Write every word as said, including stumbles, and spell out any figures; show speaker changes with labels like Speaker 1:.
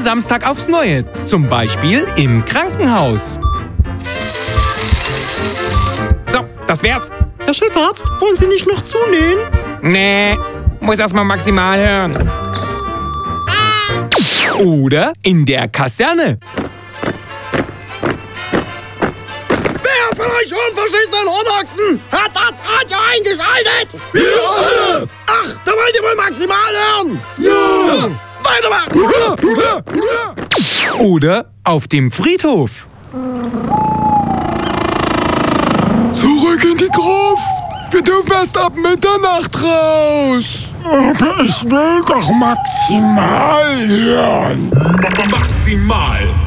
Speaker 1: Samstag aufs Neue. Zum Beispiel im Krankenhaus. So, das wär's.
Speaker 2: Herr Chefarzt, wollen Sie nicht noch zunähen?
Speaker 1: Nee, muss erst mal maximal hören. Oder in der Kaserne.
Speaker 3: Wer von euch unverschlissenen Hornochsen hat das Radio eingeschaltet?
Speaker 4: Wir alle!
Speaker 3: Ach, da wollt ihr wohl maximal hören?
Speaker 4: Ja!
Speaker 3: Weitermachen!
Speaker 1: Oder auf dem Friedhof.
Speaker 4: Zurück in die Gruft! Wir dürfen erst ab Mitternacht raus!
Speaker 5: Aber ich will doch maximal hören.
Speaker 6: Maximal.